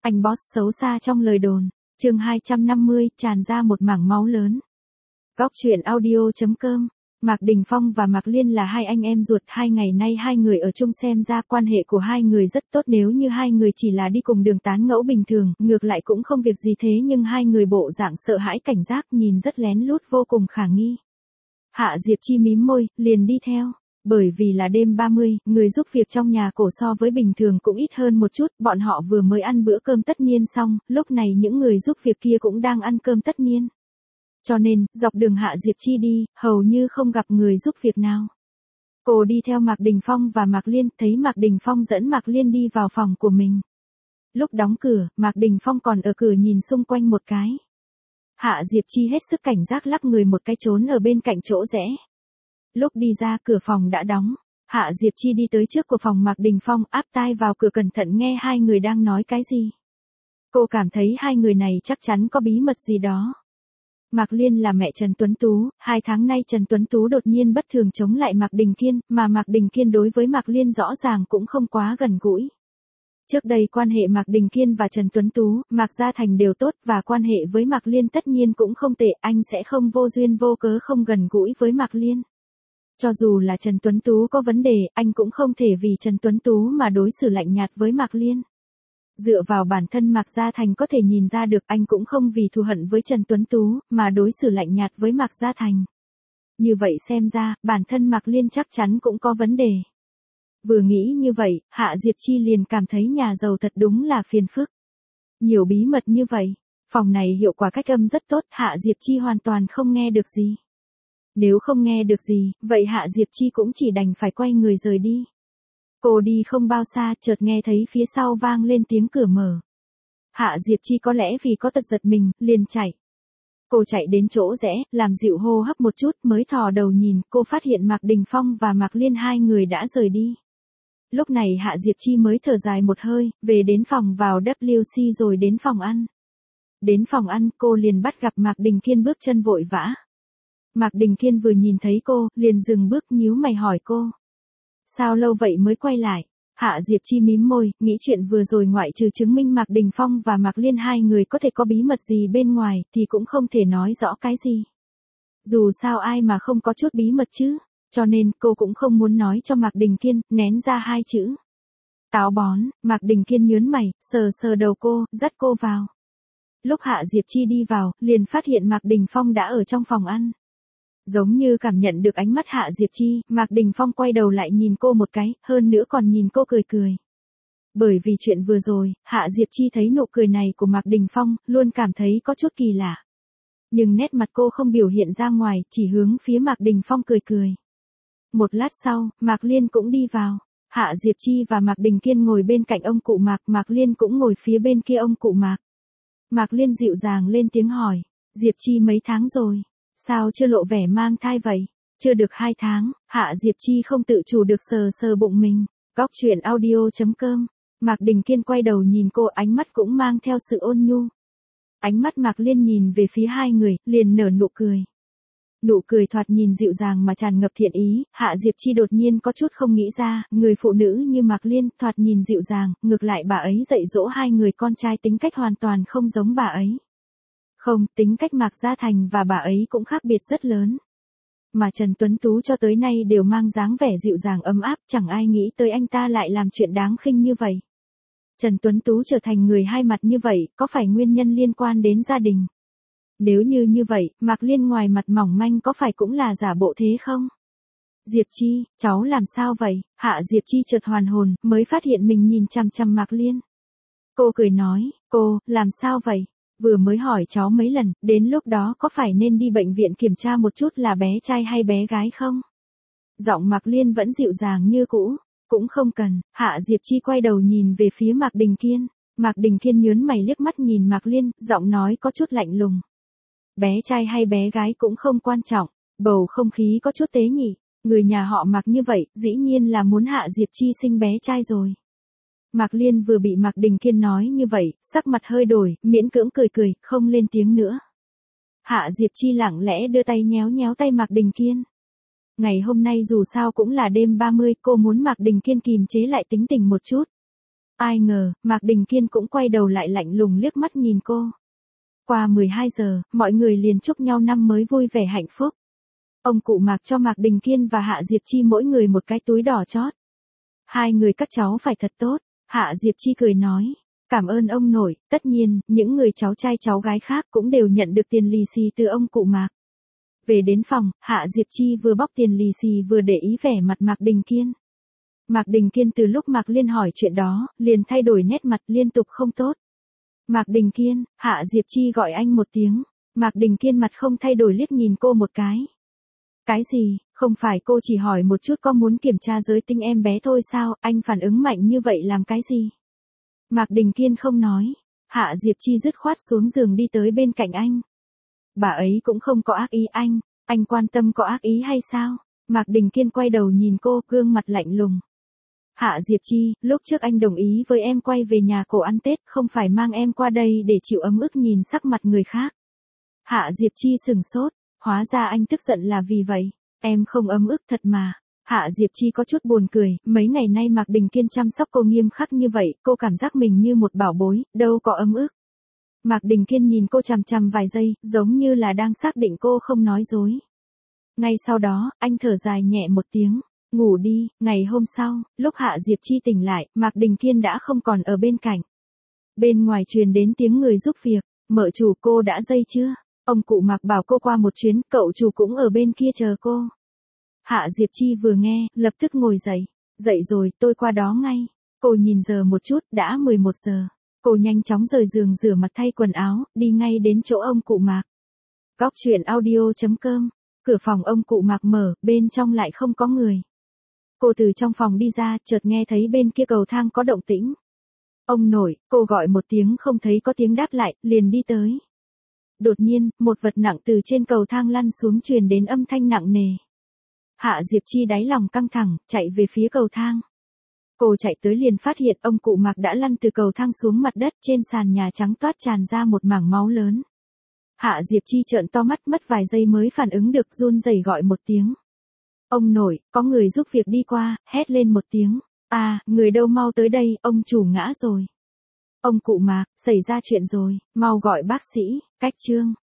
Anh boss xấu xa trong lời đồn. Chương 250, tràn ra một mảng máu lớn. Góc truyện audio.com. Mạc Đình Phong và Mạc Liên là hai anh em ruột, 2 ngày nay hai người ở chung xem ra quan hệ của hai người rất tốt, nếu như hai người chỉ là đi cùng đường tán ngẫu bình thường, ngược lại cũng không việc gì, thế nhưng hai người bộ dạng sợ hãi cảnh giác, nhìn rất lén lút, vô cùng khả nghi. Hạ Diệp Chi mím môi, liền đi theo. Bởi vì là đêm 30, người giúp việc trong nhà cổ so với bình thường cũng ít hơn một chút, bọn họ vừa mới ăn bữa cơm tất niên xong, lúc này những người giúp việc kia cũng đang ăn cơm tất niên. Cho nên, dọc đường Hạ Diệp Chi đi, hầu như không gặp người giúp việc nào. Cô đi theo Mạc Đình Phong và Mạc Liên, thấy Mạc Đình Phong dẫn Mạc Liên đi vào phòng của mình. Lúc đóng cửa, Mạc Đình Phong còn ở cửa nhìn xung quanh một cái. Hạ Diệp Chi hết sức cảnh giác lắc người một cái trốn ở bên cạnh chỗ rẽ. Lúc đi ra cửa phòng đã đóng, Hạ Diệp Chi đi tới trước của phòng Mạc Đình Phong, áp tai vào cửa cẩn thận nghe hai người đang nói cái gì. Cô cảm thấy hai người này chắc chắn có bí mật gì đó. Mạc Liên là mẹ Trần Tuấn Tú, 2 tháng nay Trần Tuấn Tú đột nhiên bất thường chống lại Mạc Đình Kiên, mà Mạc Đình Kiên đối với Mạc Liên rõ ràng cũng không quá gần gũi. Trước đây quan hệ Mạc Đình Kiên và Trần Tuấn Tú, Mạc Gia Thành đều tốt, và quan hệ với Mạc Liên tất nhiên cũng không tệ, anh sẽ không vô duyên vô cớ không gần gũi với Mạc Liên. Cho dù là Trần Tuấn Tú có vấn đề, anh cũng không thể vì Trần Tuấn Tú mà đối xử lạnh nhạt với Mạc Liên. Dựa vào bản thân Mạc Gia Thành có thể nhìn ra được anh cũng không vì thù hận với Trần Tuấn Tú, mà đối xử lạnh nhạt với Mạc Gia Thành. Như vậy xem ra, bản thân Mạc Liên chắc chắn cũng có vấn đề. Vừa nghĩ như vậy, Hạ Diệp Chi liền cảm thấy nhà giàu thật đúng là phiền phức. Nhiều bí mật như vậy, phòng này hiệu quả cách âm rất tốt, Hạ Diệp Chi hoàn toàn không nghe được gì. Nếu không nghe được gì, vậy Hạ Diệp Chi cũng chỉ đành phải quay người rời đi. Cô đi không bao xa, chợt nghe thấy phía sau vang lên tiếng cửa mở. Hạ Diệp Chi có lẽ vì có tật giật mình, liền chạy. Cô chạy đến chỗ rẽ, làm dịu hô hấp một chút, mới thò đầu nhìn, cô phát hiện Mạc Đình Phong và Mạc Liên hai người đã rời đi. Lúc này Hạ Diệp Chi mới thở dài một hơi, về đến phòng vào WC rồi đến phòng ăn. Đến phòng ăn, cô liền bắt gặp Mạc Đình Kiên bước chân vội vã. Mạc Đình Kiên vừa nhìn thấy cô, liền dừng bước, nhíu mày hỏi cô. Sao lâu vậy mới quay lại? Hạ Diệp Chi mím môi, nghĩ chuyện vừa rồi ngoại trừ chứng minh Mạc Đình Phong và Mạc Liên hai người có thể có bí mật gì bên ngoài, thì cũng không thể nói rõ cái gì. Dù sao ai mà không có chút bí mật chứ, cho nên cô cũng không muốn nói cho Mạc Đình Kiên, nén ra 2 chữ. Táo bón, Mạc Đình Kiên nhớn mày, sờ sờ đầu cô, dắt cô vào. Lúc Hạ Diệp Chi đi vào, liền phát hiện Mạc Đình Phong đã ở trong phòng ăn. Giống như cảm nhận được ánh mắt Hạ Diệp Chi, Mạc Đình Phong quay đầu lại nhìn cô một cái, hơn nữa còn nhìn cô cười cười. Bởi vì chuyện vừa rồi, Hạ Diệp Chi thấy nụ cười này của Mạc Đình Phong, luôn cảm thấy có chút kỳ lạ. Nhưng nét mặt cô không biểu hiện ra ngoài, chỉ hướng phía Mạc Đình Phong cười cười. Một lát sau, Mạc Liên cũng đi vào. Hạ Diệp Chi và Mạc Đình Kiên ngồi bên cạnh ông cụ Mạc, Mạc Liên cũng ngồi phía bên kia ông cụ Mạc. Mạc Liên dịu dàng lên tiếng hỏi, Diệp Chi mấy tháng rồi? Sao chưa lộ vẻ mang thai vậy? Chưa được 2 tháng, Hạ Diệp Chi không tự chủ được sờ sờ bụng mình. Góc truyện audio.com. Mạc Đình Kiên quay đầu nhìn cô, ánh mắt cũng mang theo sự ôn nhu. Ánh mắt Mạc Liên nhìn về phía hai người, liền nở nụ cười. Nụ cười thoạt nhìn dịu dàng mà tràn ngập thiện ý, Hạ Diệp Chi đột nhiên có chút không nghĩ ra, người phụ nữ như Mạc Liên thoạt nhìn dịu dàng, ngược lại bà ấy dạy dỗ hai người con trai tính cách hoàn toàn không giống bà ấy. Không, tính cách Mạc Gia Thành và bà ấy cũng khác biệt rất lớn. Mà Trần Tuấn Tú cho tới nay đều mang dáng vẻ dịu dàng ấm áp, chẳng ai nghĩ tới anh ta lại làm chuyện đáng khinh như vậy. Trần Tuấn Tú trở thành người hai mặt như vậy, có phải nguyên nhân liên quan đến gia đình? Nếu như vậy, Mạc Liên ngoài mặt mỏng manh có phải cũng là giả bộ thế không? Diệp Chi, cháu làm sao vậy? Hạ Diệp Chi chợt hoàn hồn, mới phát hiện mình nhìn chằm chằm Mạc Liên. Cô cười nói, cô, làm sao vậy? Vừa mới hỏi cháu mấy lần, đến lúc đó có phải nên đi bệnh viện kiểm tra một chút là bé trai hay bé gái không? Giọng Mạc Liên vẫn dịu dàng như cũ, cũng không cần. Hạ Diệp Chi quay đầu nhìn về phía Mạc Đình Kiên. Mạc Đình Kiên nhớn mày liếc mắt nhìn Mạc Liên, giọng nói có chút lạnh lùng. Bé trai hay bé gái cũng không quan trọng, bầu không khí có chút tế nhị. Người nhà họ Mạc như vậy, dĩ nhiên là muốn Hạ Diệp Chi sinh bé trai rồi. Mạc Liên vừa bị Mạc Đình Kiên nói như vậy, sắc mặt hơi đổi, miễn cưỡng cười cười, không lên tiếng nữa. Hạ Diệp Chi lặng lẽ đưa tay nhéo nhéo tay Mạc Đình Kiên. Ngày hôm nay dù sao cũng là đêm 30, cô muốn Mạc Đình Kiên kìm chế lại tính tình một chút. Ai ngờ, Mạc Đình Kiên cũng quay đầu lại lạnh lùng liếc mắt nhìn cô. Qua 12 giờ, mọi người liền chúc nhau năm mới vui vẻ hạnh phúc. Ông cụ Mạc cho Mạc Đình Kiên và Hạ Diệp Chi mỗi người một cái túi đỏ chót. Hai người các cháu phải thật tốt, Hạ Diệp Chi cười nói. Cảm ơn ông nội, tất nhiên, những người cháu trai cháu gái khác cũng đều nhận được tiền lì xì từ ông cụ Mạc. Về đến phòng, Hạ Diệp Chi vừa bóc tiền lì xì vừa để ý vẻ mặt Mạc Đình Kiên. Mạc Đình Kiên từ lúc Mạc Liên hỏi chuyện đó, liền thay đổi nét mặt liên tục không tốt. Mạc Đình Kiên, Hạ Diệp Chi gọi anh một tiếng. Mạc Đình Kiên mặt không thay đổi liếc nhìn cô một cái. Cái gì, không phải cô chỉ hỏi một chút có muốn kiểm tra giới tính em bé thôi sao, anh phản ứng mạnh như vậy làm cái gì? Mạc Đình Kiên không nói. Hạ Diệp Chi dứt khoát xuống giường đi tới bên cạnh anh. Bà ấy cũng không có ác ý anh quan tâm có ác ý hay sao? Mạc Đình Kiên quay đầu nhìn cô, gương mặt lạnh lùng. Hạ Diệp Chi, lúc trước anh đồng ý với em quay về nhà cổ ăn Tết, không phải mang em qua đây để chịu ấm ức nhìn sắc mặt người khác. Hạ Diệp Chi sừng sốt, hóa ra anh tức giận là vì vậy. Em không ấm ức thật mà. Hạ Diệp Chi có chút buồn cười, mấy ngày nay Mạc Đình Kiên chăm sóc cô nghiêm khắc như vậy, cô cảm giác mình như một bảo bối, đâu có ấm ức. Mạc Đình Kiên nhìn cô chằm chằm vài giây, giống như là đang xác định cô không nói dối. Ngay sau đó, anh thở dài nhẹ một tiếng. Ngủ đi. Ngày hôm sau, lúc Hạ Diệp Chi tỉnh lại, Mạc Đình Kiên đã không còn ở bên cạnh. Bên ngoài truyền đến tiếng người giúp việc. Mợ chủ, cô đã dậy chưa? Ông cụ Mạc bảo cô qua một chuyến, cậu chủ cũng ở bên kia chờ cô. Hạ Diệp Chi vừa nghe, lập tức ngồi dậy. Dậy rồi, tôi qua đó ngay. Cô nhìn giờ một chút, đã 11 giờ. Cô nhanh chóng rời giường rửa mặt thay quần áo, đi ngay đến chỗ ông cụ Mạc. Góc truyện audio.com. Cửa phòng ông cụ Mạc mở, bên trong lại không có người. Cô từ trong phòng đi ra, chợt nghe thấy bên kia cầu thang có động tĩnh. Ông nội, cô gọi một tiếng không thấy có tiếng đáp lại, liền đi tới. Đột nhiên, một vật nặng từ trên cầu thang lăn xuống truyền đến âm thanh nặng nề. Hạ Diệp Chi đáy lòng căng thẳng, chạy về phía cầu thang. Cô chạy tới liền phát hiện ông cụ Mạc đã lăn từ cầu thang xuống mặt đất, trên sàn nhà trắng toát tràn ra một mảng máu lớn. Hạ Diệp Chi trợn to mắt, mất vài giây mới phản ứng được, run rẩy gọi một tiếng. Ông nội, có người giúp việc đi qua, hét lên một tiếng. À, người đâu mau tới đây, ông chủ ngã rồi. Ông cụ Mạc, xảy ra chuyện rồi, mau gọi bác sĩ. Cách chương